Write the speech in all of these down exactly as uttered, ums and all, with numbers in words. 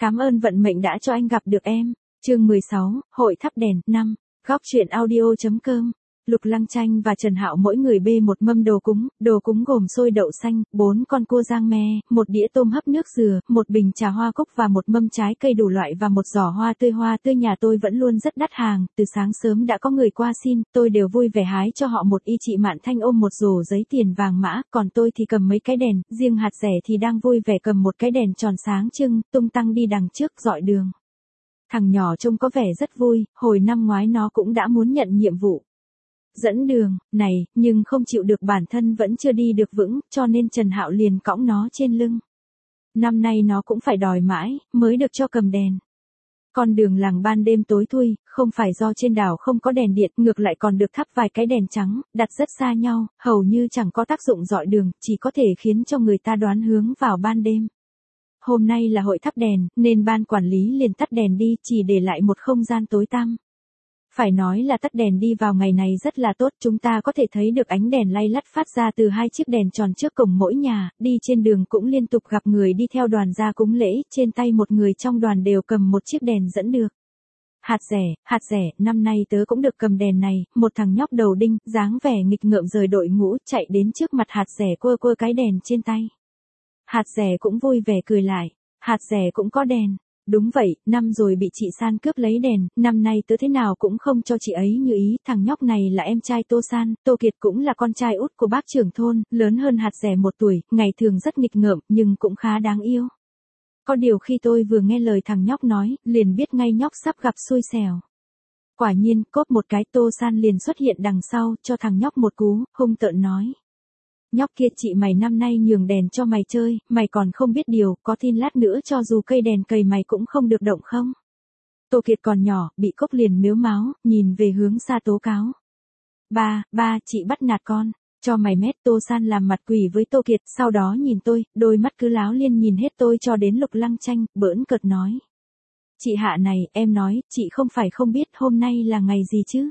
Cảm ơn vận mệnh đã cho anh gặp được em. Chương mười sáu, Hội thắp đèn, năm. Góc truyện audio.com. Lục Lăng Chanh và Trần Hạo mỗi người bê một mâm đồ cúng, đồ cúng gồm xôi đậu xanh, bốn con cua rang me, một đĩa tôm hấp nước dừa, một bình trà hoa cúc và một mâm trái cây đủ loại và một giỏ hoa tươi. Hoa tươi nhà tôi vẫn luôn rất đắt hàng, từ sáng sớm đã có người qua xin, tôi đều vui vẻ hái cho họ một y. Chị Mạn Thanh ôm một rổ giấy tiền vàng mã, còn tôi thì cầm mấy cái đèn, riêng Hạt Rẻ thì đang vui vẻ cầm một cái đèn tròn sáng trưng, tung tăng đi đằng trước dọi đường. Thằng nhỏ trông có vẻ rất vui, hồi năm ngoái nó cũng đã muốn nhận nhiệm vụ dẫn đường này, nhưng không chịu được bản thân vẫn chưa đi được vững, cho nên Trần Hạo liền cõng nó trên lưng. Năm nay nó cũng phải đòi mãi, mới được cho cầm đèn. Con đường làng ban đêm tối thui, không phải do trên đảo không có đèn điện, ngược lại còn được thắp vài cái đèn trắng, đặt rất xa nhau, hầu như chẳng có tác dụng dọi đường, chỉ có thể khiến cho người ta đoán hướng vào ban đêm. Hôm nay là hội thắp đèn, nên ban quản lý liền tắt đèn đi, chỉ để lại một không gian tối tăm. Phải nói là tắt đèn đi vào ngày này rất là tốt, chúng ta có thể thấy được ánh đèn lay lắt phát ra từ hai chiếc đèn tròn trước cổng mỗi nhà, đi trên đường cũng liên tục gặp người đi theo đoàn ra cúng lễ, trên tay một người trong đoàn đều cầm một chiếc đèn dẫn được. Hạt Rẻ, Hạt Rẻ, năm nay tớ cũng được cầm đèn này, một thằng nhóc đầu đinh, dáng vẻ nghịch ngợm rời đội ngũ, chạy đến trước mặt Hạt Rẻ quơ quơ cái đèn trên tay. Hạt Rẻ cũng vui vẻ cười lại, Hạt Rẻ cũng có đèn. Đúng vậy, năm rồi bị chị San cướp lấy đèn, năm nay tớ thế nào cũng không cho chị ấy như ý, thằng nhóc này là em trai Tô San, Tô Kiệt cũng là con trai út của bác trưởng thôn, lớn hơn Hạt Rẻ một tuổi, ngày thường rất nghịch ngợm, nhưng cũng khá đáng yêu. Có điều khi tôi vừa nghe lời thằng nhóc nói, liền biết ngay nhóc sắp gặp xui xẻo. Quả nhiên, cốp một cái Tô San liền xuất hiện đằng sau, cho thằng nhóc một cú, hung tợn nói. Nhóc kia, chị mày năm nay nhường đèn cho mày chơi, mày còn không biết điều, có tin lát nữa cho dù cây đèn cầy mày cũng không được động không? Tô Kiệt còn nhỏ, bị cốc liền mếu máo, nhìn về hướng xa tố cáo. Ba, ba, chị bắt nạt con, cho mày mét. Tô San làm mặt quỷ với Tô Kiệt, sau đó nhìn tôi, đôi mắt cứ láo liên nhìn hết tôi cho đến Lục Lăng Chanh, bỡn cợt nói. Chị Hạ này, em nói, chị không phải không biết hôm nay là ngày gì chứ?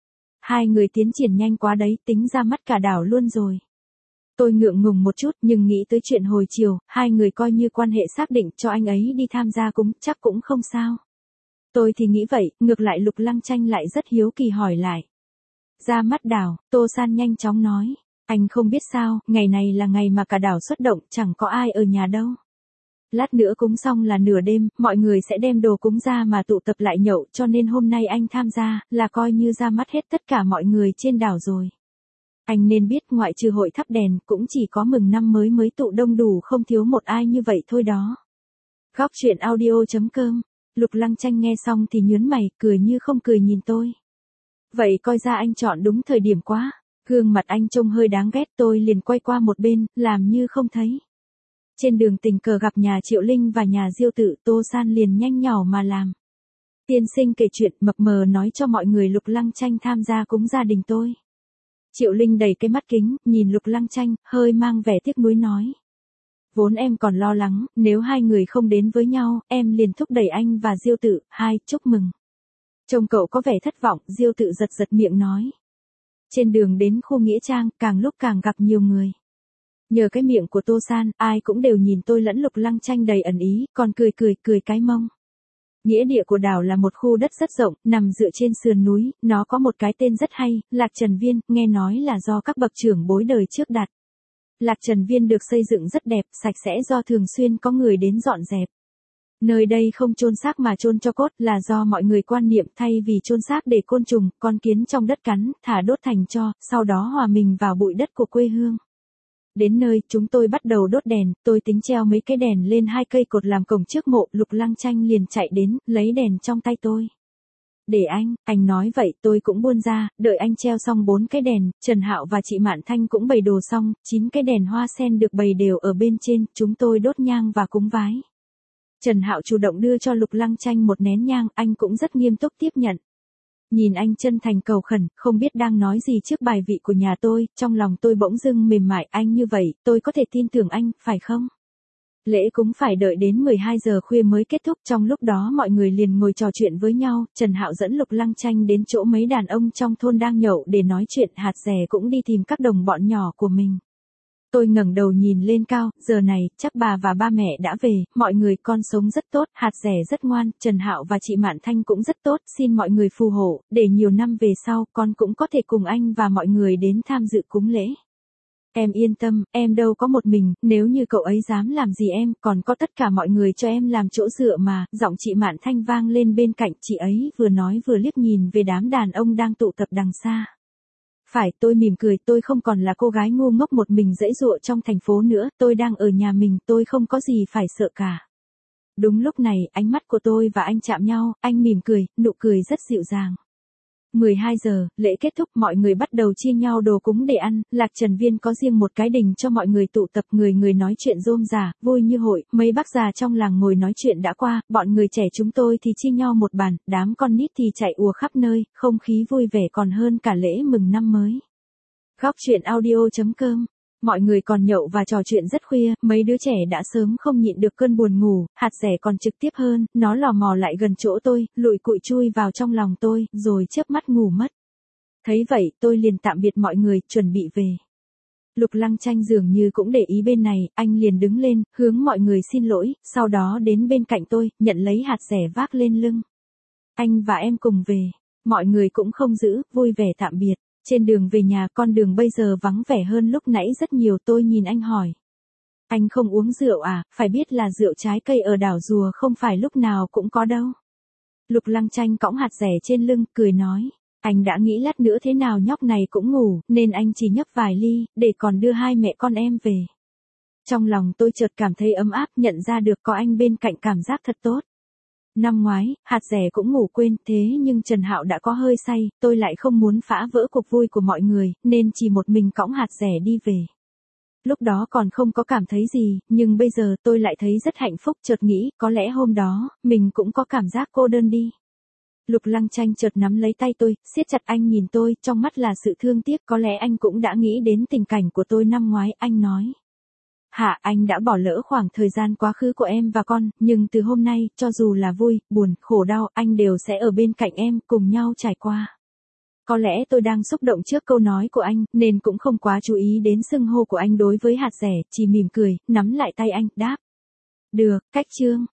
Hai người tiến triển nhanh quá đấy, tính ra mắt cả đảo luôn rồi. Tôi ngượng ngùng một chút, nhưng nghĩ tới chuyện hồi chiều, hai người coi như quan hệ xác định, cho anh ấy đi tham gia cúng, chắc cũng không sao. Tôi thì nghĩ vậy, ngược lại Lục Lăng Chanh lại rất hiếu kỳ hỏi lại. Ra mắt đảo, Tô San nhanh chóng nói. Anh không biết sao, ngày này là ngày mà cả đảo xuất động, chẳng có ai ở nhà đâu. Lát nữa cúng xong là nửa đêm, mọi người sẽ đem đồ cúng ra mà tụ tập lại nhậu, cho nên hôm nay anh tham gia, là coi như ra mắt hết tất cả mọi người trên đảo rồi. Anh nên biết ngoại trừ hội thắp đèn, cũng chỉ có mừng năm mới mới tụ đông đủ không thiếu một ai như vậy thôi đó. Góc truyện audio.com. Lục Lăng Chanh nghe xong thì nhớn mày, cười như không cười nhìn tôi. Vậy coi ra anh chọn đúng thời điểm quá. Gương mặt anh trông hơi đáng ghét, tôi liền quay qua một bên, làm như không thấy. Trên đường tình cờ gặp nhà Triệu Linh và nhà Diêu Tự, Tô San liền nhanh nhỏ mà làm. Tiên sinh kể chuyện, mập mờ nói cho mọi người Lục Lăng Chanh tham gia cúng gia đình tôi. Triệu Linh đẩy cái mắt kính, nhìn Lục Lăng Chanh, hơi mang vẻ tiếc nuối nói. Vốn em còn lo lắng, nếu hai người không đến với nhau, em liền thúc đẩy anh và Diêu Tự, hai, chúc mừng. Trông cậu có vẻ thất vọng, Diêu Tự giật giật miệng nói. Trên đường đến khu nghĩa trang, càng lúc càng gặp nhiều người. Nhờ cái miệng của Tô San, ai cũng đều nhìn tôi lẫn Lục Lăng Chanh đầy ẩn ý, còn cười cười, cười cái mông. Nghĩa địa của đảo là một khu đất rất rộng, nằm dựa trên sườn núi, nó có một cái tên rất hay, Lạc Trần Viên, nghe nói là do các bậc trưởng bối đời trước đặt. Lạc Trần Viên được xây dựng rất đẹp, sạch sẽ do thường xuyên có người đến dọn dẹp. Nơi đây không chôn xác mà chôn cho cốt, là do mọi người quan niệm thay vì chôn xác để côn trùng, con kiến trong đất cắn, thả đốt thành tro, sau đó hòa mình vào bụi đất của quê hương. Đến nơi, chúng tôi bắt đầu đốt đèn, tôi tính treo mấy cái đèn lên hai cây cột làm cổng trước mộ, Lục Lăng Chanh liền chạy đến, lấy đèn trong tay tôi. Để anh, anh nói vậy, tôi cũng buôn ra, đợi anh treo xong bốn cái đèn, Trần Hạo và chị Mạn Thanh cũng bày đồ xong, chín cái đèn hoa sen được bày đều ở bên trên, chúng tôi đốt nhang và cúng vái. Trần Hạo chủ động đưa cho Lục Lăng Chanh một nén nhang, anh cũng rất nghiêm túc tiếp nhận. Nhìn anh chân thành cầu khẩn, không biết đang nói gì trước bài vị của nhà tôi, trong lòng tôi bỗng dưng mềm mại, anh như vậy, tôi có thể tin tưởng anh, phải không? Lễ cúng phải đợi đến mười hai giờ khuya mới kết thúc, trong lúc đó mọi người liền ngồi trò chuyện với nhau, Trần Hạo dẫn Lục Lăng Chanh đến chỗ mấy đàn ông trong thôn đang nhậu để nói chuyện, Hạt Rẻ cũng đi tìm các đồng bọn nhỏ của mình. Tôi ngẩng đầu nhìn lên cao, giờ này, chắc bà và ba mẹ đã về, mọi người con sống rất tốt, hạt rẻ rất ngoan, Trần Hạo và chị Mạn Thanh cũng rất tốt, xin mọi người phù hộ, để nhiều năm về sau, con cũng có thể cùng anh và mọi người đến tham dự cúng lễ. Em yên tâm, em đâu có một mình, nếu như cậu ấy dám làm gì em, còn có tất cả mọi người cho em làm chỗ dựa mà, giọng chị Mạn Thanh vang lên bên cạnh, chị ấy vừa nói vừa liếc nhìn về đám đàn ông đang tụ tập đằng xa. Phải, tôi mỉm cười, tôi không còn là cô gái ngu ngốc một mình giãy giụa trong thành phố nữa, tôi đang ở nhà mình, tôi không có gì phải sợ cả. Đúng lúc này, ánh mắt của tôi và anh chạm nhau, anh mỉm cười, nụ cười rất dịu dàng. mười hai giờ, lễ kết thúc, mọi người bắt đầu chia nhau đồ cúng để ăn, Lạc Trần Viên có riêng một cái đình cho mọi người tụ tập, người người nói chuyện rôm rả, vui như hội, mấy bác già trong làng ngồi nói chuyện đã qua, bọn người trẻ chúng tôi thì chia nhau một bàn, đám con nít thì chạy ùa khắp nơi, không khí vui vẻ còn hơn cả lễ mừng năm mới. Góc truyện audio chấm com. Mọi người còn nhậu và trò chuyện rất khuya, mấy đứa trẻ đã sớm không nhịn được cơn buồn ngủ, hạt rẻ còn trực tiếp hơn, nó lò mò lại gần chỗ tôi, lụi cụi chui vào trong lòng tôi, rồi chớp mắt ngủ mất. Thấy vậy, tôi liền tạm biệt mọi người, chuẩn bị về. Lục Lăng Tranh dường như cũng để ý bên này, anh liền đứng lên, hướng mọi người xin lỗi, sau đó đến bên cạnh tôi, nhận lấy hạt rẻ vác lên lưng. Anh và em cùng về, mọi người cũng không giữ, vui vẻ tạm biệt. Trên đường về nhà, con đường bây giờ vắng vẻ hơn lúc nãy rất nhiều, tôi nhìn anh hỏi. Anh không uống rượu à, phải biết là rượu trái cây ở đảo Rùa không phải lúc nào cũng có đâu. Lục Lăng Tranh cõng hạt rẻ trên lưng, cười nói. Anh đã nghĩ lát nữa thế nào nhóc này cũng ngủ, nên anh chỉ nhấp vài ly, để còn đưa hai mẹ con em về. Trong lòng tôi chợt cảm thấy ấm áp, nhận ra được có anh bên cạnh cảm giác thật tốt. Năm ngoái, hạt rẻ cũng ngủ quên, thế nhưng Trần Hạo đã có hơi say, tôi lại không muốn phá vỡ cuộc vui của mọi người, nên chỉ một mình cõng hạt rẻ đi về. Lúc đó còn không có cảm thấy gì, nhưng bây giờ tôi lại thấy rất hạnh phúc, chợt nghĩ, có lẽ hôm đó, mình cũng có cảm giác cô đơn đi. Lục Lăng Tranh chợt nắm lấy tay tôi, siết chặt anh nhìn tôi, trong mắt là sự thương tiếc, có lẽ anh cũng đã nghĩ đến tình cảnh của tôi năm ngoái, anh nói. Hạ, anh đã bỏ lỡ khoảng thời gian quá khứ của em và con, nhưng từ hôm nay, cho dù là vui, buồn, khổ đau, anh đều sẽ ở bên cạnh em, cùng nhau trải qua. Có lẽ tôi đang xúc động trước câu nói của anh, nên cũng không quá chú ý đến xưng hô của anh đối với hạt rẻ, chỉ mỉm cười, nắm lại tay anh, đáp. Được, cách chương.